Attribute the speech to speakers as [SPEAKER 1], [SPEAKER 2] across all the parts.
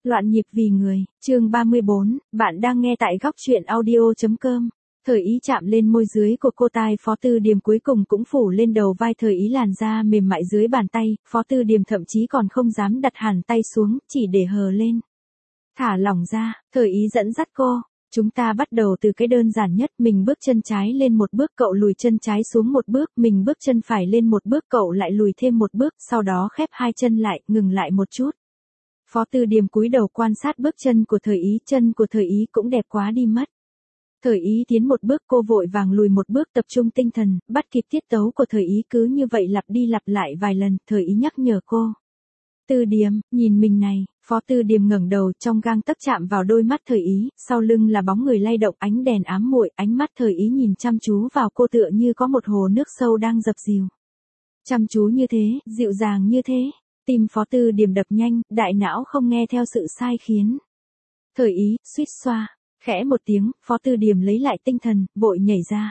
[SPEAKER 1] Loạn nhịp vì người, chương 34, bạn đang nghe tại góc truyện audio.com. Thời ý chạm lên môi dưới của cô, tai Phó Tư Điềm cuối cùng cũng phủ lên đầu vai Thời ý, làn da mềm mại dưới bàn tay, Phó Tư Điềm thậm chí còn không dám đặt hẳn tay xuống, chỉ để hờ lên. Thả lỏng ra, Thời ý dẫn dắt cô. Chúng ta bắt đầu từ cái đơn giản nhất, mình bước chân trái lên một bước, cậu lùi chân trái xuống một bước, mình bước chân phải lên một bước, cậu lại lùi thêm một bước, sau đó khép hai chân lại, ngừng lại một chút. Phó Tư Điềm cúi đầu quan sát bước chân của Thời ý, chân của Thời ý cũng đẹp quá đi mất. Thời ý tiến một bước, cô vội vàng lùi một bước, tập trung tinh thần, bắt kịp tiết tấu của Thời ý, cứ như vậy lặp đi lặp lại vài lần, Thời ý nhắc nhở cô. Tư Điềm, nhìn mình này, Phó Tư Điềm ngẩng đầu, trong gang tấc chạm vào đôi mắt Thời ý, sau lưng là bóng người lay động, ánh đèn ám muội, ánh mắt Thời ý nhìn chăm chú vào cô tựa như có một hồ nước sâu đang dập dìu. Chăm chú như thế, dịu dàng như thế. Tim Phó Tư Điềm đập nhanh, đại não không nghe theo sự sai khiến. Thời ý, suýt xoa, khẽ một tiếng, Phó Tư Điềm lấy lại tinh thần, vội nhảy ra.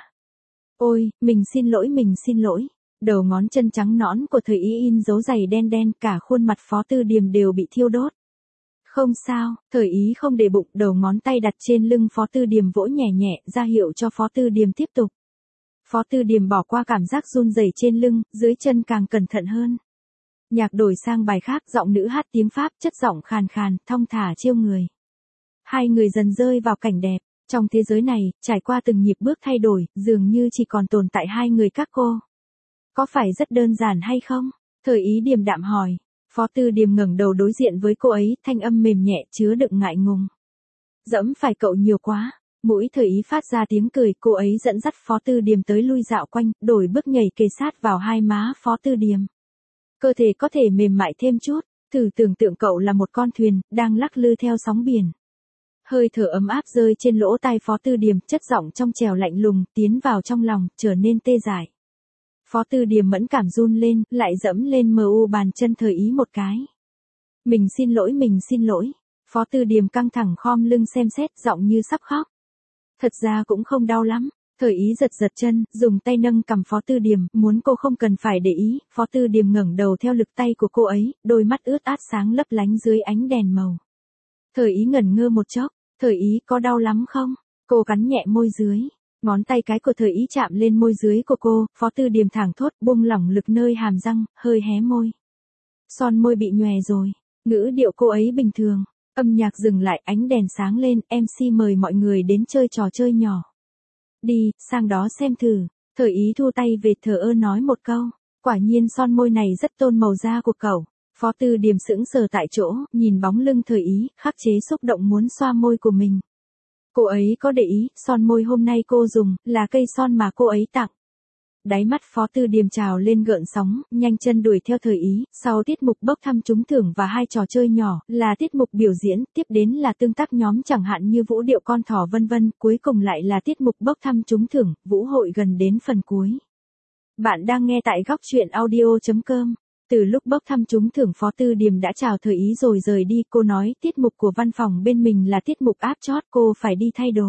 [SPEAKER 1] Ôi, mình xin lỗi. Đầu ngón chân trắng nõn của Thời ý in dấu giày đen đen, cả khuôn mặt Phó Tư Điềm đều bị thiêu đốt. Không sao, Thời ý không để bụng, đầu ngón tay đặt trên lưng Phó Tư Điềm vỗ nhẹ nhẹ, ra hiệu cho Phó Tư Điềm tiếp tục. Phó Tư Điềm bỏ qua cảm giác run rẩy trên lưng, dưới chân càng cẩn thận hơn. Nhạc đổi sang bài khác, giọng nữ hát tiếng Pháp, chất giọng khàn khàn, thong thả chiêu người. Hai người dần rơi vào cảnh đẹp. Trong thế giới này, trải qua từng nhịp bước thay đổi, dường như chỉ còn tồn tại hai người các cô. Có phải rất đơn giản hay không? Thời ý điềm đạm hỏi. Phó Tư Điềm ngẩng đầu đối diện với cô ấy, thanh âm mềm nhẹ chứa đựng ngại ngùng. Dẫm phải cậu nhiều quá. Mũi Thời ý phát ra tiếng cười, cô ấy dẫn dắt Phó Tư Điềm tới lui dạo quanh, đổi bước nhảy kề sát vào hai má Phó Tư Điềm. Cơ thể có thể mềm mại thêm chút, thử tưởng tượng cậu là một con thuyền, đang lắc lư theo sóng biển. Hơi thở ấm áp rơi trên lỗ tai Phó Tư Điềm, chất giọng trong trẻo lạnh lùng, tiến vào trong lòng, trở nên tê dại. Phó Tư Điềm mẫn cảm run lên, lại dẫm lên bàn chân Thời ý một cái. Mình xin lỗi. Phó Tư Điềm căng thẳng khom lưng xem xét, giọng như sắp khóc. Thật ra cũng không đau lắm. Thời ý giật chân, dùng tay nâng cằm Phó Tư Điềm, muốn cô không cần phải để ý. Phó Tư Điềm ngẩng đầu theo lực tay của cô ấy, đôi mắt ướt át sáng lấp lánh dưới ánh đèn màu. Thời ý ngẩn ngơ một chốc, Thời ý có đau lắm không? Cô cắn nhẹ môi dưới, ngón tay cái của Thời ý chạm lên môi dưới của cô, Phó Tư Điềm thẳng thốt, buông lỏng lực nơi hàm răng, hơi hé môi. Son môi bị nhòe rồi, ngữ điệu cô ấy bình thường, âm nhạc dừng lại, ánh đèn sáng lên, MC mời mọi người đến chơi trò chơi nhỏ. Đi, sang đó xem thử. Thời ý thu tay về, thờ ơ nói một câu. Quả nhiên son môi này rất tôn màu da của cậu. Phó Tư Điềm sững sờ tại chỗ, nhìn bóng lưng Thời ý, khắc chế xúc động muốn xoa môi của mình. Cô ấy có để ý, son môi hôm nay cô dùng, là cây son mà cô ấy tặng. Đáy mắt Phó Tư Điềm trào lên gợn sóng, nhanh chân đuổi theo Thời ý, sau tiết mục bốc thăm trúng thưởng và hai trò chơi nhỏ, là tiết mục biểu diễn, tiếp đến là tương tác nhóm chẳng hạn như vũ điệu con thỏ vân vân, cuối cùng lại là tiết mục bốc thăm trúng thưởng, vũ hội gần đến phần cuối. Bạn đang nghe tại góc truyện audio.com. Từ lúc bốc thăm trúng thưởng Phó Tư Điềm đã chào Thời ý rồi rời đi, cô nói tiết mục của văn phòng bên mình là tiết mục áp chót, cô phải đi thay đồ.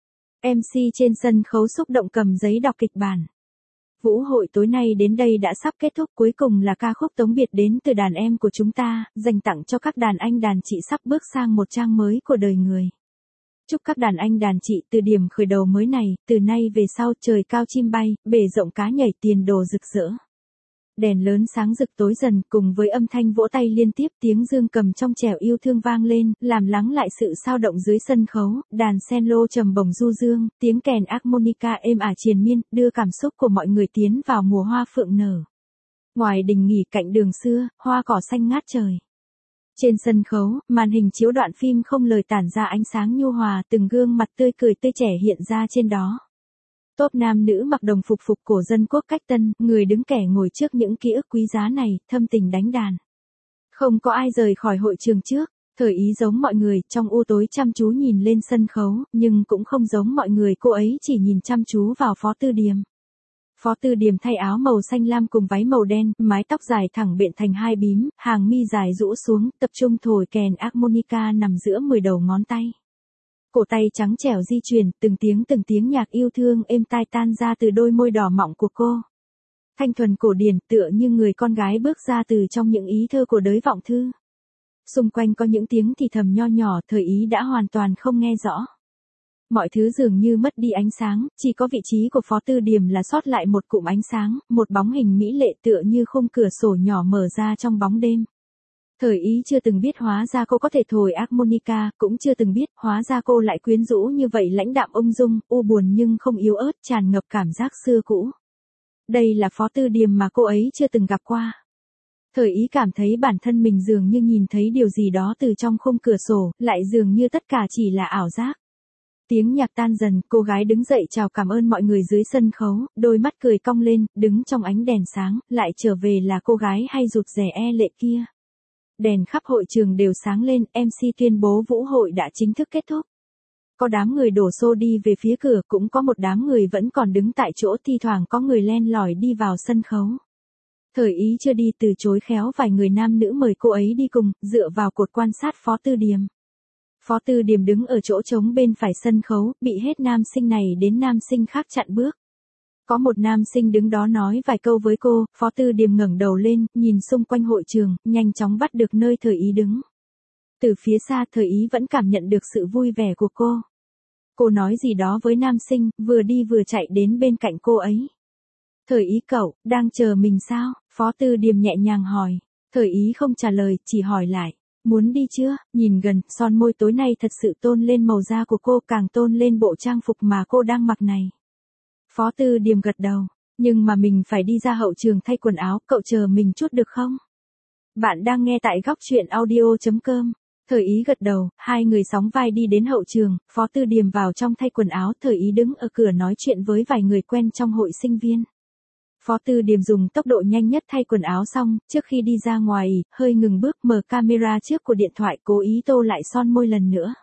[SPEAKER 1] MC trên sân khấu xúc động cầm giấy đọc kịch bản. Vũ hội tối nay đến đây đã sắp kết thúc, cuối cùng là ca khúc tống biệt đến từ đàn em của chúng ta, dành tặng cho các đàn anh đàn chị sắp bước sang một trang mới của đời người. Chúc các đàn anh đàn chị từ điểm khởi đầu mới này, từ nay về sau trời cao chim bay, bể rộng cá nhảy, tiền đồ rực rỡ. Đèn lớn sáng rực tối dần, cùng với âm thanh vỗ tay liên tiếp, tiếng dương cầm trong trẻo yêu thương vang lên, làm lắng lại sự sao động dưới sân khấu, đàn cello trầm bổng du dương, tiếng kèn harmonica êm ả triền miên, đưa cảm xúc của mọi người tiến vào mùa hoa phượng nở. Ngoài đình nghỉ cạnh đường xưa, hoa cỏ xanh ngát trời. Trên sân khấu, màn hình chiếu đoạn phim không lời tản ra ánh sáng nhu hòa, từng gương mặt tươi cười tươi trẻ hiện ra trên đó. Top nam nữ mặc đồng phục cổ dân quốc cách tân, người đứng kẻ ngồi trước những ký ức quý giá này, thâm tình đánh đàn. Không có ai rời khỏi hội trường trước, Thời ý giống mọi người, trong u tối chăm chú nhìn lên sân khấu, nhưng cũng không giống mọi người, cô ấy chỉ nhìn chăm chú vào Phó Tư Điềm. Phó Tư Điềm thay áo màu xanh lam cùng váy màu đen, mái tóc dài thẳng bện thành hai bím, hàng mi dài rũ xuống, tập trung thổi kèn harmonica nằm giữa 10 đầu ngón tay. Cổ tay trắng trẻo di chuyển, từng tiếng nhạc yêu thương êm tai tan ra từ đôi môi đỏ mọng của cô. Thanh thuần cổ điển, tựa như người con gái bước ra từ trong những ý thơ của đới vọng thư. Xung quanh có những tiếng thì thầm nho nhỏ, Thời Ý đã hoàn toàn không nghe rõ. Mọi thứ dường như mất đi ánh sáng, chỉ có vị trí của Phó Tư Điềm là sót lại một cụm ánh sáng, một bóng hình mỹ lệ tựa như khung cửa sổ nhỏ mở ra trong bóng đêm. Thời Ý chưa từng biết hóa ra cô có thể thổi harmonica, cũng chưa từng biết hóa ra cô lại quyến rũ như vậy, lãnh đạm ung dung, u buồn nhưng không yếu ớt, tràn ngập cảm giác xưa cũ. Đây là Phó Tư Điềm mà cô ấy chưa từng gặp qua. Thời Ý cảm thấy bản thân mình dường như nhìn thấy điều gì đó từ trong khung cửa sổ, lại dường như tất cả chỉ là ảo giác. Tiếng nhạc tan dần, cô gái đứng dậy chào cảm ơn mọi người dưới sân khấu, đôi mắt cười cong lên, đứng trong ánh đèn sáng, lại trở về là cô gái hay rụt rè e lệ kia. Đèn khắp hội trường đều sáng lên, MC tuyên bố vũ hội đã chính thức kết thúc. Có đám người đổ xô đi về phía cửa, cũng có một đám người vẫn còn đứng tại chỗ, thi thoảng có người len lỏi đi vào sân khấu. Thời Ý chưa đi từ chối khéo vài người nam nữ mời cô ấy đi cùng, dựa vào cột quan sát Phó Tư Điềm. Phó Tư Điềm đứng ở chỗ trống bên phải sân khấu, bị hết nam sinh này đến nam sinh khác chặn bước. Có một nam sinh đứng đó nói vài câu với cô, Phó Tư Điềm ngẩng đầu lên, nhìn xung quanh hội trường, nhanh chóng bắt được nơi Thời Ý đứng. Từ phía xa Thời Ý vẫn cảm nhận được sự vui vẻ của cô. Cô nói gì đó với nam sinh, vừa đi vừa chạy đến bên cạnh cô ấy. Thời Ý cậu, đang chờ mình sao? Phó Tư Điềm nhẹ nhàng hỏi. Thời Ý không trả lời, chỉ hỏi lại. Muốn đi chưa? Nhìn gần, son môi tối nay thật sự tôn lên màu da của cô, càng tôn lên bộ trang phục mà cô đang mặc này. Phó Tư Điềm gật đầu. Nhưng mà mình phải đi ra hậu trường thay quần áo, cậu chờ mình chút được không? Bạn đang nghe tại góc truyện audio.com. Thời Ý gật đầu, hai người sóng vai đi đến hậu trường, Phó Tư Điềm vào trong thay quần áo, Thời Ý đứng ở cửa nói chuyện với vài người quen trong hội sinh viên. Phó Tư Điềm dùng tốc độ nhanh nhất thay quần áo xong, trước khi đi ra ngoài, hơi ngừng bước, mở camera trước của điện thoại, cố ý tô lại son môi lần nữa.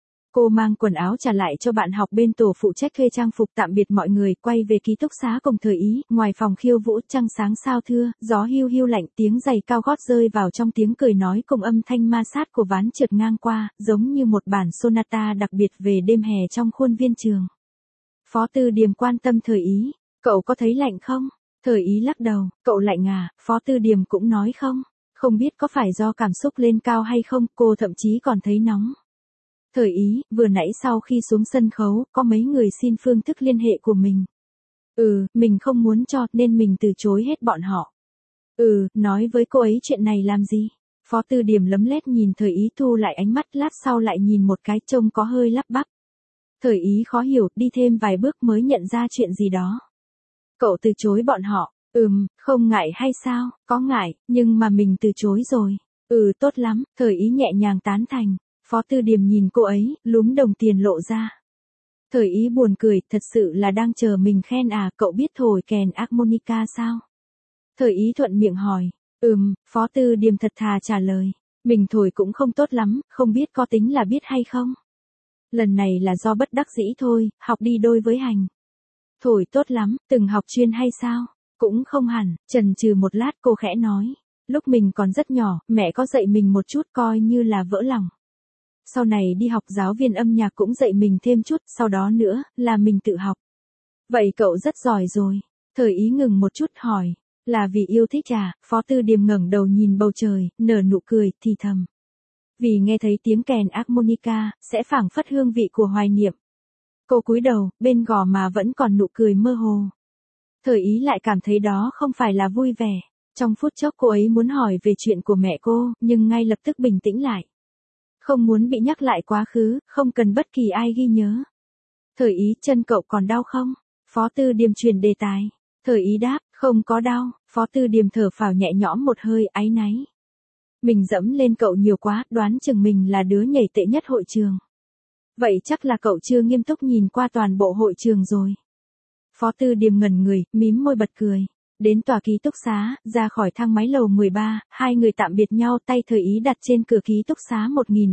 [SPEAKER 1] Cô mang quần áo trả lại cho bạn học bên tổ phụ trách thuê trang phục, tạm biệt mọi người, quay về ký túc xá cùng Thời Ý, ngoài phòng khiêu vũ, trăng sáng sao thưa, gió hiu hiu lạnh, tiếng giày cao gót rơi vào trong tiếng cười nói cùng âm thanh ma sát của ván trượt ngang qua, giống như một bản sonata đặc biệt về đêm hè trong khuôn viên trường. Phó Tư Điềm quan tâm Thời Ý, cậu có thấy lạnh không? Thời Ý lắc đầu, cậu lạnh à? Phó Tư Điềm cũng nói không. Không biết có phải do cảm xúc lên cao hay không, cô thậm chí còn thấy nóng. Thời Ý, vừa nãy sau khi xuống sân khấu, có mấy người xin phương thức liên hệ của mình. Mình không muốn cho, nên mình từ chối hết bọn họ. Nói với cô ấy chuyện này làm gì? Phó Tư Điềm lấm lét nhìn Thời Ý, thu lại ánh mắt, lát sau lại nhìn một cái, trông có hơi lắp bắp. Thời Ý khó hiểu, đi thêm vài bước mới nhận ra chuyện gì đó. Cậu từ chối bọn họ? Không ngại hay sao? Có ngại, nhưng mà mình từ chối rồi. Tốt lắm, Thời Ý nhẹ nhàng tán thành. Phó Tư Điềm nhìn cô ấy, lúm đồng tiền lộ ra. Thời Ý buồn cười, thật sự là đang chờ mình khen à, cậu biết thổi kèn harmonica sao? Thời Ý thuận miệng hỏi. Phó Tư Điềm thật thà trả lời. Mình thổi cũng không tốt lắm, không biết có tính là biết hay không? Lần này là do bất đắc dĩ thôi, học đi đôi với hành. Thổi tốt lắm, từng học chuyên hay sao? Cũng không hẳn, chần chừ một lát cô khẽ nói. Lúc mình còn rất nhỏ, mẹ có dạy mình một chút coi như là vỡ lòng. Sau này đi học giáo viên âm nhạc cũng dạy mình thêm chút, sau đó nữa, là mình tự học. Vậy cậu rất giỏi rồi. Thời Ý ngừng một chút hỏi. Là vì yêu thích à? Phó Tư Điềm ngẩng đầu nhìn bầu trời, nở nụ cười, thì thầm. Vì nghe thấy tiếng kèn harmonica, sẽ phảng phất hương vị của hoài niệm. Cô cúi đầu, bên gò má vẫn còn nụ cười mơ hồ. Thời Ý lại cảm thấy đó không phải là vui vẻ. Trong phút chốc cô ấy muốn hỏi về chuyện của mẹ cô, nhưng ngay lập tức bình tĩnh lại. Không muốn bị nhắc lại quá khứ, không cần bất kỳ ai ghi nhớ. Thời Ý, chân cậu còn đau không? Phó Tư Điềm chuyển đề tài. Thời Ý đáp, không có đau. Phó Tư Điềm thở phào nhẹ nhõm một hơi, áy náy. Mình dẫm lên cậu nhiều quá, đoán chừng mình là đứa nhảy tệ nhất hội trường. Vậy chắc là cậu chưa nghiêm túc nhìn qua toàn bộ hội trường rồi. Phó Tư Điềm ngẩn người, mím môi bật cười. Đến tòa ký túc xá, ra khỏi thang máy lầu 13, hai người tạm biệt nhau, tay Thời Ý đặt trên cửa ký túc xá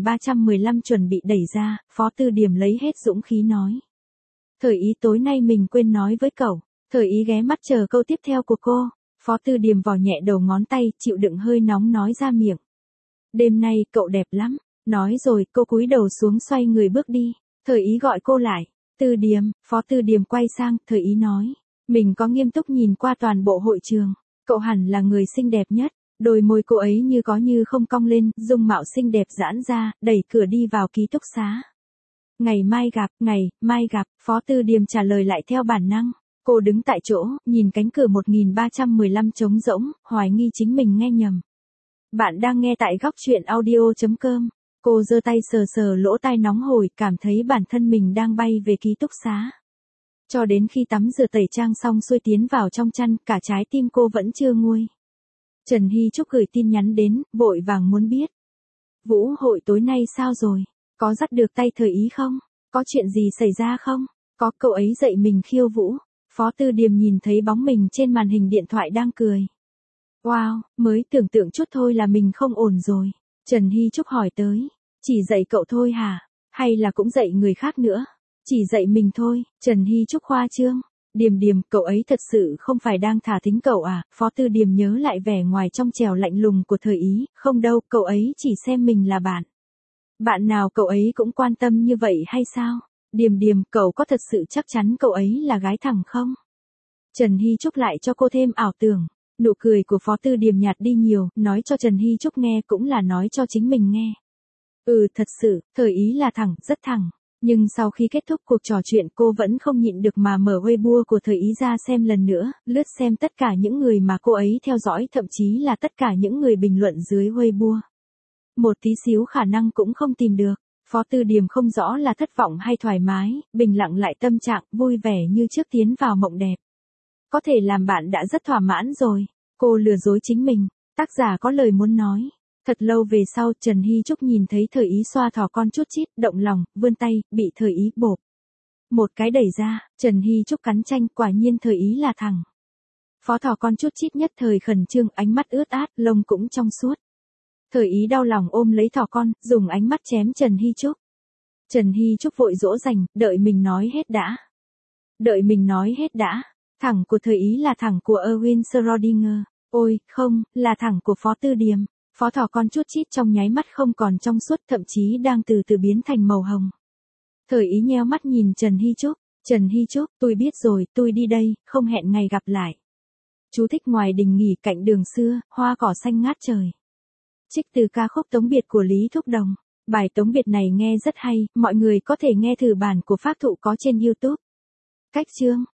[SPEAKER 1] 1315 chuẩn bị đẩy ra, Phó Tư Điềm lấy hết dũng khí nói. Thời Ý, tối nay mình quên nói với cậu. Thời Ý ghé mắt chờ câu tiếp theo của cô. Phó Tư Điềm vò nhẹ đầu ngón tay, chịu đựng hơi nóng nói ra miệng. Đêm nay cậu đẹp lắm. Nói rồi, cô cúi đầu xuống xoay người bước đi. Thời Ý gọi cô lại. Tư Điềm, Phó Tư Điềm quay sang, Thời Ý nói. Mình có nghiêm túc nhìn qua toàn bộ hội trường. Cậu hẳn là người xinh đẹp nhất. Đôi môi cô ấy như có như không cong lên, dung mạo xinh đẹp giãn ra, đẩy cửa đi vào ký túc xá. Ngày mai gặp, Phó Tư Điềm trả lời lại theo bản năng. Cô đứng tại chỗ, nhìn cánh cửa 1315 trống rỗng, hoài nghi chính mình nghe nhầm. Bạn đang nghe tại góc chuyện audio.com. Cô giơ tay sờ sờ lỗ tai nóng hổi, cảm thấy bản thân mình đang bay về ký túc xá. Cho đến khi tắm rửa tẩy trang xong xuôi tiến vào trong chăn, cả trái tim cô vẫn chưa nguôi. Trần Hy Trúc gửi tin nhắn đến, vội vàng muốn biết. Vũ hội tối nay sao rồi? Có dắt được tay Thời Ý không? Có chuyện gì xảy ra không? Có, cậu ấy dạy mình khiêu vũ. Phó Tư Điềm nhìn thấy bóng mình trên màn hình điện thoại đang cười. Wow, mới tưởng tượng chút thôi là mình không ổn rồi. Trần Hy Trúc hỏi tới. Chỉ dạy cậu thôi hả? Hay là cũng dạy người khác nữa? Chỉ dạy mình thôi, Trần Hy Trúc khoa trương. Điềm, cậu ấy thật sự không phải đang thả thính cậu à? Phó Tư Điềm nhớ lại vẻ ngoài trong trẻo lạnh lùng của Thời Ý. Không đâu, cậu ấy chỉ xem mình là bạn. Bạn nào cậu ấy cũng quan tâm như vậy hay sao? Điềm, cậu có thật sự chắc chắn cậu ấy là gái thẳng không? Trần Hy Trúc lại cho cô thêm ảo tưởng. Nụ cười của Phó Tư Điềm nhạt đi nhiều, nói cho Trần Hy Trúc nghe cũng là nói cho chính mình nghe. Thật sự, Thời Ý là thẳng, rất thẳng. Nhưng sau khi kết thúc cuộc trò chuyện cô vẫn không nhịn được mà mở Weibo của Thời Ý ra xem lần nữa, lướt xem tất cả những người mà cô ấy theo dõi, thậm chí là tất cả những người bình luận dưới Weibo. Một tí xíu khả năng cũng không tìm được. Phó Tư Điềm không rõ là thất vọng hay thoải mái, bình lặng lại tâm trạng, vui vẻ như trước tiến vào mộng đẹp. Có thể làm bạn đã rất thỏa mãn rồi. Cô lừa dối chính mình. Tác giả có lời muốn nói. Thật lâu về sau, Trần Hy Trúc nhìn thấy Thời Ý xoa thỏ con chút chít, động lòng, vươn tay, bị Thời Ý bộp. Một cái đẩy ra, Trần Hy Trúc cắn chanh, quả nhiên Thời Ý là thẳng. Phó thỏ con chút chít nhất thời khẩn trương, ánh mắt ướt át, lông cũng trong suốt. Thời Ý đau lòng ôm lấy thỏ con, dùng ánh mắt chém Trần Hy Trúc. Trần Hy Trúc vội dỗ dành, đợi mình nói hết đã. Thẳng của Thời Ý là thẳng của Erwin Schrödinger. Ôi, không, là thẳng của Phó Tư Điềm. Phó thỏ con chút chít trong nháy mắt không còn trong suốt, thậm chí đang từ từ biến thành màu hồng. Thời Ý nheo mắt nhìn Trần Hy Trúc. Trần Hy Trúc, tôi biết rồi, tôi đi đây, không hẹn ngày gặp lại. Chú thích: ngoài đình nghỉ cạnh đường xưa, hoa cỏ xanh ngát trời. Trích từ ca khúc Tống Biệt của Lý Thúc Đồng. Bài Tống Biệt này nghe rất hay, mọi người có thể nghe thử bản của Pháp Thụ có trên YouTube. Cách chương